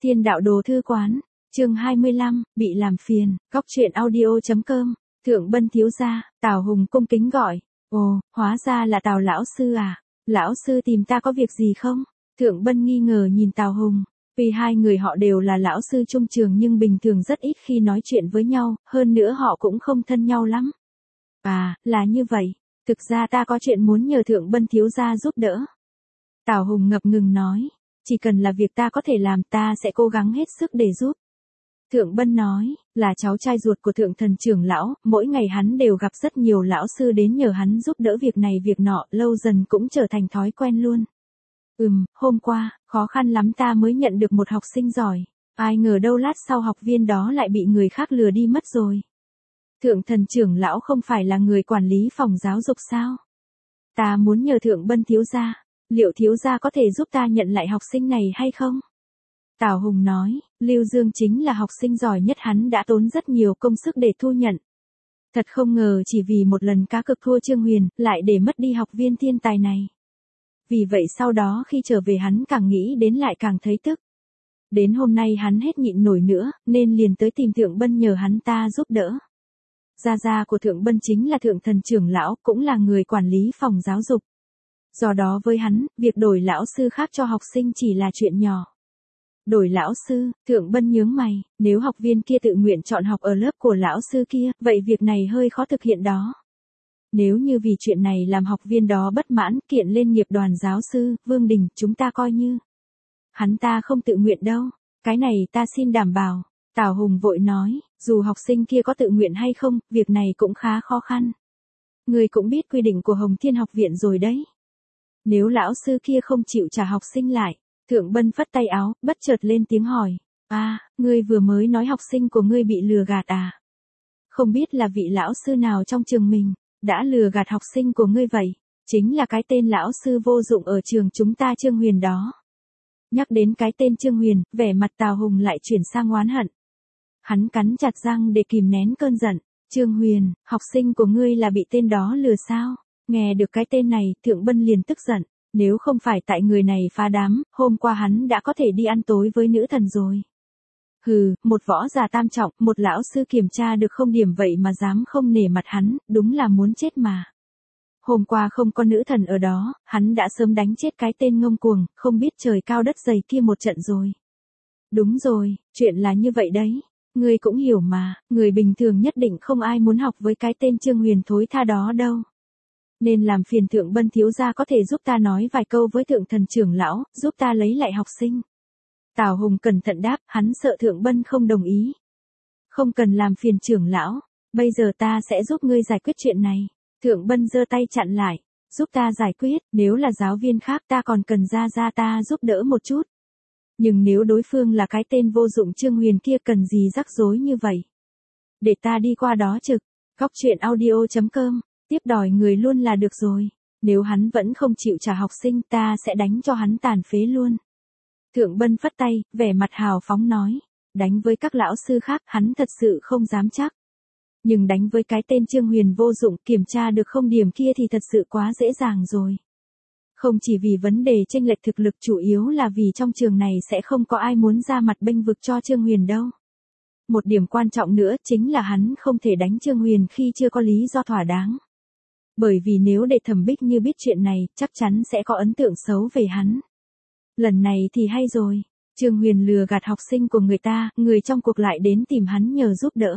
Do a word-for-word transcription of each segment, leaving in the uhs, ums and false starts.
Thiên đạo đồ thư quán, chương hai mươi lăm, bị làm phiền, góc truyện audio.com, Thượng Bân thiếu gia, Tào Hùng cung kính gọi, ồ, hóa ra là Tào lão sư à, lão sư tìm ta có việc gì không? Thượng Bân nghi ngờ nhìn Tào Hùng, vì hai người họ đều là lão sư chung trường nhưng bình thường rất ít khi nói chuyện với nhau, hơn nữa họ cũng không thân nhau lắm. À, là như vậy, thực ra ta có chuyện muốn nhờ Thượng Bân thiếu gia giúp đỡ. Tào Hùng ngập ngừng nói, chỉ cần là việc ta có thể làm ta sẽ cố gắng hết sức để giúp. Thượng Bân nói, là cháu trai ruột của Thượng Thần trưởng lão, mỗi ngày hắn đều gặp rất nhiều lão sư đến nhờ hắn giúp đỡ việc này việc nọ, lâu dần cũng trở thành thói quen luôn. Ừm, hôm qua, khó khăn lắm ta mới nhận được một học sinh giỏi, ai ngờ đâu lát sau học viên đó lại bị người khác lừa đi mất rồi. Thượng Thần trưởng lão không phải là người quản lý phòng giáo dục sao? Ta muốn nhờ Thượng Bân thiếu gia, liệu thiếu gia có thể giúp ta nhận lại học sinh này hay không? Tào Hùng nói, Lưu Dương chính là học sinh giỏi nhất, hắn đã tốn rất nhiều công sức để thu nhận. Thật không ngờ chỉ vì một lần cá cược thua Trương Huyền, lại để mất đi học viên thiên tài này. Vì vậy sau đó khi trở về hắn càng nghĩ đến lại càng thấy tức. Đến hôm nay hắn hết nhịn nổi nữa, nên liền tới tìm Thượng Bân nhờ hắn ta giúp đỡ. Gia gia của Thượng Bân chính là Thượng Thần trưởng lão, cũng là người quản lý phòng giáo dục. Do đó với hắn, việc đổi lão sư khác cho học sinh chỉ là chuyện nhỏ. Đổi lão sư, Thượng Bân nhướng mày, nếu học viên kia tự nguyện chọn học ở lớp của lão sư kia, vậy việc này hơi khó thực hiện đó. Nếu như vì chuyện này làm học viên đó bất mãn, kiện lên nghiệp đoàn giáo sư, Vương Đình, chúng ta coi như. Hắn ta không tự nguyện đâu, cái này ta xin đảm bảo. Tào Hùng vội nói, dù học sinh kia có tự nguyện hay không, việc này cũng khá khó khăn. Người cũng biết quy định của Hồng Thiên học viện rồi đấy. Nếu lão sư kia không chịu trả học sinh lại, Thượng Bân phất tay áo, bất chợt lên tiếng hỏi, à, ngươi vừa mới nói học sinh của ngươi bị lừa gạt à? Không biết là vị lão sư nào trong trường mình, đã lừa gạt học sinh của ngươi vậy? Chính là cái tên lão sư vô dụng ở trường chúng ta Trương Huyền đó. Nhắc đến cái tên Trương Huyền, vẻ mặt Tào Hùng lại chuyển sang oán hận. Hắn cắn chặt răng để kìm nén cơn giận. Trương Huyền, học sinh của ngươi là bị tên đó lừa sao? Nghe được cái tên này, Thượng Bân liền tức giận. Nếu không phải tại người này phá đám, hôm qua hắn đã có thể đi ăn tối với nữ thần rồi. Hừ, một võ giả tam trọng, một lão sư kiểm tra được không điểm vậy mà dám không nể mặt hắn, đúng là muốn chết mà. Hôm qua không có nữ thần ở đó, hắn đã sớm đánh chết cái tên ngông cuồng, không biết trời cao đất dày kia một trận rồi. Đúng rồi, chuyện là như vậy đấy. Người cũng hiểu mà, người bình thường nhất định không ai muốn học với cái tên Trương Huyền thối tha đó đâu. Nên làm phiền Thượng Bân thiếu gia có thể giúp ta nói vài câu với Thượng Thần trưởng lão, giúp ta lấy lại học sinh. Tào Hùng cẩn thận đáp, hắn sợ Thượng Bân không đồng ý. Không cần làm phiền trưởng lão, bây giờ ta sẽ giúp ngươi giải quyết chuyện này. Thượng Bân giơ tay chặn lại, giúp ta giải quyết, nếu là giáo viên khác ta còn cần ra ra ta giúp đỡ một chút. Nhưng nếu đối phương là cái tên vô dụng Trương Huyền kia cần gì rắc rối như vậy? Để ta đi qua đó trực, góc truyện audio.com. Tiếp đòi người luôn là được rồi. Nếu hắn vẫn không chịu trả học sinh ta sẽ đánh cho hắn tàn phế luôn. Thượng Bân phất tay, vẻ mặt hào phóng nói. Đánh với các lão sư khác hắn thật sự không dám chắc. Nhưng đánh với cái tên Trương Huyền vô dụng kiểm tra được không điểm kia thì thật sự quá dễ dàng rồi. Không chỉ vì vấn đề chênh lệch thực lực, chủ yếu là vì trong trường này sẽ không có ai muốn ra mặt bênh vực cho Trương Huyền đâu. Một điểm quan trọng nữa chính là hắn không thể đánh Trương Huyền khi chưa có lý do thỏa đáng. Bởi vì nếu để Thẩm Bích Như biết chuyện này, chắc chắn sẽ có ấn tượng xấu về hắn. Lần này thì hay rồi, Trương Huyền lừa gạt học sinh của người ta, người trong cuộc lại đến tìm hắn nhờ giúp đỡ.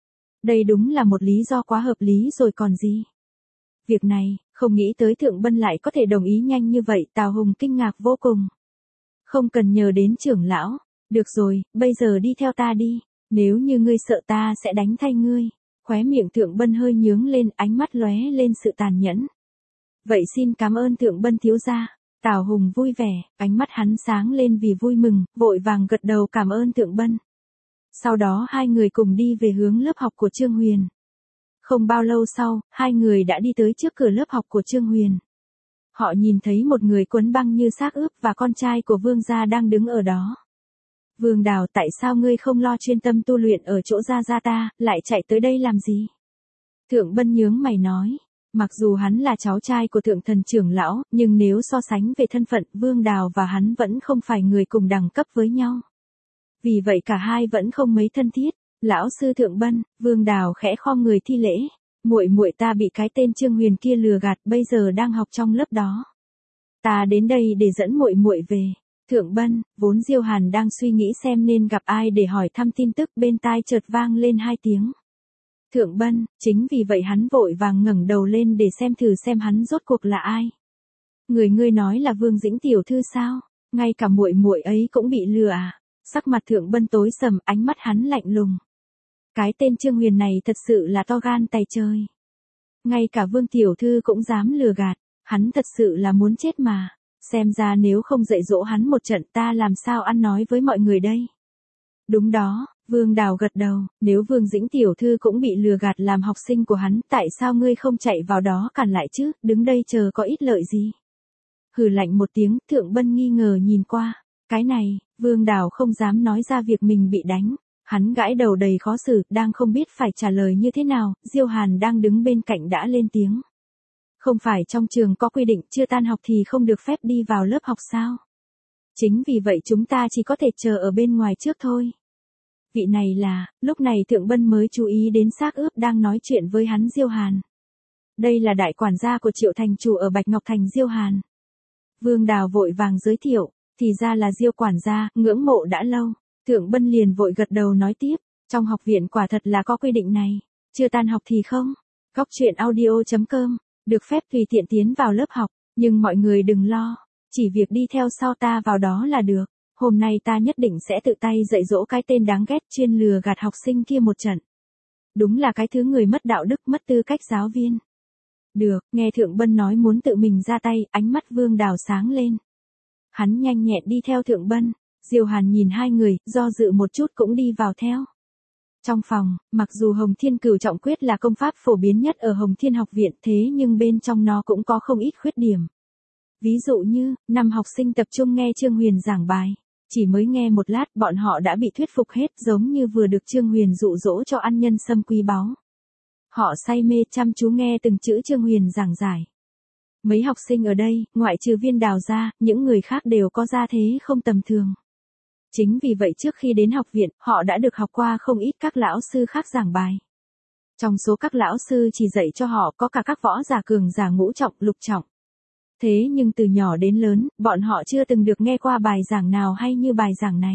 Đây đúng là một lý do quá hợp lý rồi còn gì. Việc này, không nghĩ tới Thượng Bân lại có thể đồng ý nhanh như vậy, Tào Hùng kinh ngạc vô cùng. Không cần nhờ đến trưởng lão, được rồi, bây giờ đi theo ta đi, nếu như ngươi sợ ta sẽ đánh thay ngươi. Khóe miệng Thượng Bân hơi nhướng lên, ánh mắt lóe lên sự tàn nhẫn. Vậy xin cảm ơn Thượng Bân thiếu gia. Tào Hùng vui vẻ, ánh mắt hắn sáng lên vì vui mừng, vội vàng gật đầu cảm ơn Thượng Bân. Sau đó hai người cùng đi về hướng lớp học của Trương Huyền. Không bao lâu sau, hai người đã đi tới trước cửa lớp học của Trương Huyền. Họ nhìn thấy một người quấn băng như xác ướp và con trai của Vương gia đang đứng ở đó. Vương Đào, tại sao ngươi không lo chuyên tâm tu luyện ở chỗ gia gia ta, lại chạy tới đây làm gì? Thượng Bân nhướng mày nói, mặc dù hắn là cháu trai của Thượng Thần trưởng lão, nhưng nếu so sánh về thân phận, Vương Đào và hắn vẫn không phải người cùng đẳng cấp với nhau. Vì vậy cả hai vẫn không mấy thân thiết. Lão sư Thượng Bân, Vương Đào khẽ khom người thi lễ. Muội muội ta bị cái tên Trương Huyền kia lừa gạt, bây giờ đang học trong lớp đó. Ta đến đây để dẫn muội muội về. Thượng Bân, vốn Diêu Hàn đang suy nghĩ xem nên gặp ai để hỏi thăm tin tức, bên tai chợt vang lên hai tiếng. Thượng Bân, chính vì vậy hắn vội vàng ngẩng đầu lên để xem thử xem hắn rốt cuộc là ai. Người ngươi nói là Vương Dĩnh tiểu thư sao? Ngay cả muội muội ấy cũng bị lừa à? Sắc mặt Thượng Bân tối sầm, ánh mắt hắn lạnh lùng. Cái tên Trương Huyền này thật sự là to gan tày trời. Ngay cả Vương tiểu thư cũng dám lừa gạt, hắn thật sự là muốn chết mà. Xem ra nếu không dạy dỗ hắn một trận, ta làm sao ăn nói với mọi người đây? Đúng đó, Vương Đào gật đầu, nếu Vương Dĩnh tiểu thư cũng bị lừa gạt làm học sinh của hắn, tại sao ngươi không chạy vào đó cản lại chứ, đứng đây chờ có ít lợi gì? Hừ lạnh một tiếng, Thượng Bân nghi ngờ nhìn qua. Cái này, Vương Đào không dám nói ra việc mình bị đánh. Hắn gãi đầu đầy khó xử, đang không biết phải trả lời như thế nào, Diêu Hàn đang đứng bên cạnh đã lên tiếng. Không phải trong trường có quy định chưa tan học thì không được phép đi vào lớp học sao? Chính vì vậy chúng ta chỉ có thể chờ ở bên ngoài trước thôi. Vị này là, lúc này Thượng Bân mới chú ý đến xác ướp đang nói chuyện với hắn Diêu Hàn. Đây là đại quản gia của Triệu thành chủ ở Bạch Ngọc Thành Diêu Hàn. Vương Đào vội vàng giới thiệu, thì ra là Diêu quản gia, ngưỡng mộ đã lâu. Thượng Bân liền vội gật đầu nói tiếp, trong học viện quả thật là có quy định này, chưa tan học thì không. Góc truyện audio chấm com, được phép tùy tiện tiến vào lớp học, nhưng mọi người đừng lo, chỉ việc đi theo sau ta vào đó là được. Hôm nay ta nhất định sẽ tự tay dạy dỗ cái tên đáng ghét chuyên lừa gạt học sinh kia một trận. Đúng là cái thứ người mất đạo đức, mất tư cách giáo viên. Được, nghe Thượng Bân nói muốn tự mình ra tay, ánh mắt Vương Đào sáng lên. Hắn nhanh nhẹn đi theo Thượng Bân. Diêu Hàn nhìn hai người, do dự một chút cũng đi vào theo. Trong phòng, mặc dù Hồng Thiên Cửu Trọng Quyết là công pháp phổ biến nhất ở Hồng Thiên học viện, thế nhưng bên trong nó cũng có không ít khuyết điểm. Ví dụ như, năm học sinh tập trung nghe Trương Huyền giảng bài. Chỉ mới nghe một lát bọn họ đã bị thuyết phục hết, giống như vừa được Trương Huyền dụ dỗ cho ăn nhân sâm quý báu. Họ say mê chăm chú nghe từng chữ Trương Huyền giảng giải. Mấy học sinh ở đây, ngoại trừ Viên Đào ra, những người khác đều có gia thế không tầm thường. Chính vì vậy trước khi đến học viện, họ đã được học qua không ít các lão sư khác giảng bài. Trong số các lão sư chỉ dạy cho họ có cả các võ giả cường giả ngũ trọng, lục trọng. Thế nhưng từ nhỏ đến lớn, bọn họ chưa từng được nghe qua bài giảng nào hay như bài giảng này.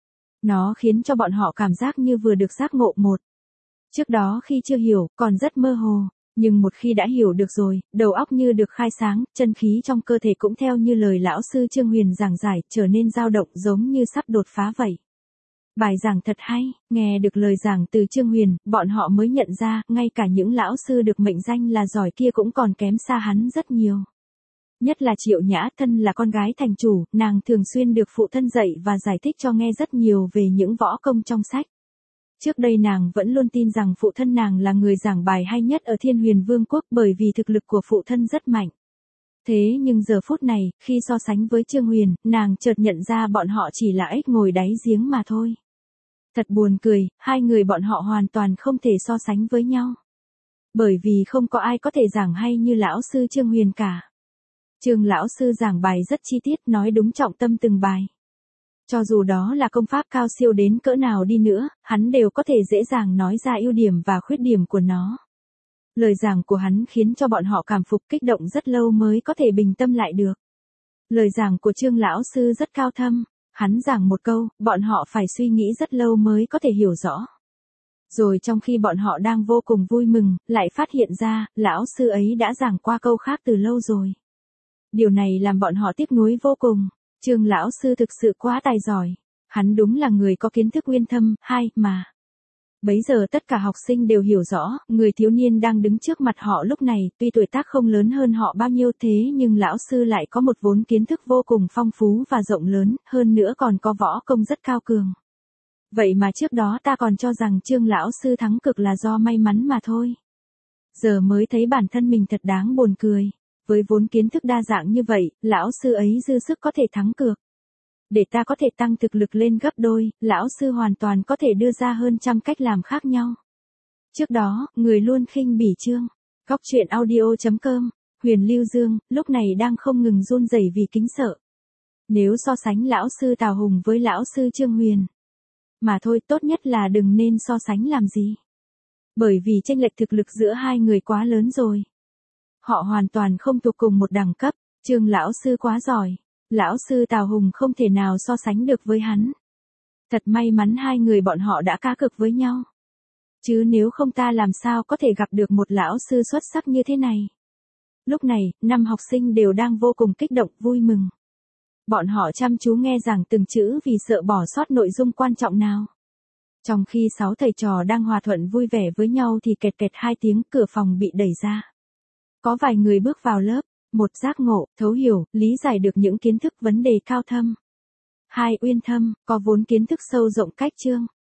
Nó khiến cho bọn họ cảm giác như vừa được giác ngộ một. Trước đó khi chưa hiểu, còn rất mơ hồ. Nhưng một khi đã hiểu được rồi, đầu óc như được khai sáng, chân khí trong cơ thể cũng theo như lời lão sư Trương Huyền giảng giải, trở nên dao động giống như sắp đột phá vậy. Bài giảng thật hay, nghe được lời giảng từ Trương Huyền, bọn họ mới nhận ra, ngay cả những lão sư được mệnh danh là giỏi kia cũng còn kém xa hắn rất nhiều. Nhất là Triệu Nhã thân là con gái thành chủ, nàng thường xuyên được phụ thân dạy và giải thích cho nghe rất nhiều về những võ công trong sách. Trước đây nàng vẫn luôn tin rằng phụ thân nàng là người giảng bài hay nhất ở Thiên Huyền Vương quốc bởi vì thực lực của phụ thân rất mạnh. Thế nhưng giờ phút này, khi so sánh với Trương Huyền, nàng chợt nhận ra bọn họ chỉ là ếch ngồi đáy giếng mà thôi. Thật buồn cười, hai người bọn họ hoàn toàn không thể so sánh với nhau. Bởi vì không có ai có thể giảng hay như lão sư Trương Huyền cả. Trương lão sư giảng bài rất chi tiết, nói đúng trọng tâm từng bài. Cho dù đó là công pháp cao siêu đến cỡ nào đi nữa, hắn đều có thể dễ dàng nói ra ưu điểm và khuyết điểm của nó. Lời giảng của hắn khiến cho bọn họ cảm phục kích động rất lâu mới có thể bình tâm lại được. Lời giảng của Trương lão sư rất cao thâm, hắn giảng một câu, bọn họ phải suy nghĩ rất lâu mới có thể hiểu rõ. Rồi trong khi bọn họ đang vô cùng vui mừng, lại phát hiện ra, lão sư ấy đã giảng qua câu khác từ lâu rồi. Điều này làm bọn họ tiếc nuối vô cùng. Trương lão sư thực sự quá tài giỏi. Hắn đúng là người có kiến thức uyên thâm, hay mà. Bấy giờ tất cả học sinh đều hiểu rõ, người thiếu niên đang đứng trước mặt họ lúc này, tuy tuổi tác không lớn hơn họ bao nhiêu thế nhưng lão sư lại có một vốn kiến thức vô cùng phong phú và rộng lớn, hơn nữa còn có võ công rất cao cường. Vậy mà trước đó ta còn cho rằng Trương lão sư thắng cực là do may mắn mà thôi. Giờ mới thấy bản thân mình thật đáng buồn cười. Với vốn kiến thức đa dạng như vậy, lão sư ấy dư sức có thể thắng cược. Để ta có thể tăng thực lực lên gấp đôi, lão sư hoàn toàn có thể đưa ra hơn trăm cách làm khác nhau. Trước đó, người luôn khinh bỉ Trương. Góc truyện audio chấm com, Huyền Lưu Dương, lúc này đang không ngừng run rẩy vì kính sợ. Nếu so sánh lão sư Tào Hùng với lão sư Trương Huyền, Mà thôi, tốt nhất là đừng nên so sánh làm gì. Bởi vì chênh lệch thực lực giữa hai người quá lớn rồi. Họ hoàn toàn không thuộc cùng một đẳng cấp, Trương lão sư quá giỏi. Lão sư Tào Hùng không thể nào so sánh được với hắn. Thật may mắn hai người bọn họ đã cá cược với nhau. Chứ nếu không ta làm sao có thể gặp được một lão sư xuất sắc như thế này. Lúc này, năm học sinh đều đang vô cùng kích động, vui mừng. Bọn họ chăm chú nghe giảng từng chữ vì sợ bỏ sót nội dung quan trọng nào. Trong khi sáu thầy trò đang hòa thuận vui vẻ với nhau thì kẹt kẹt hai tiếng, cửa phòng bị đẩy ra. Có vài người bước vào lớp, một giác ngộ, thấu hiểu, lý giải được những kiến thức vấn đề cao thâm. Hai uyên thâm, có vốn kiến thức sâu rộng cách Trương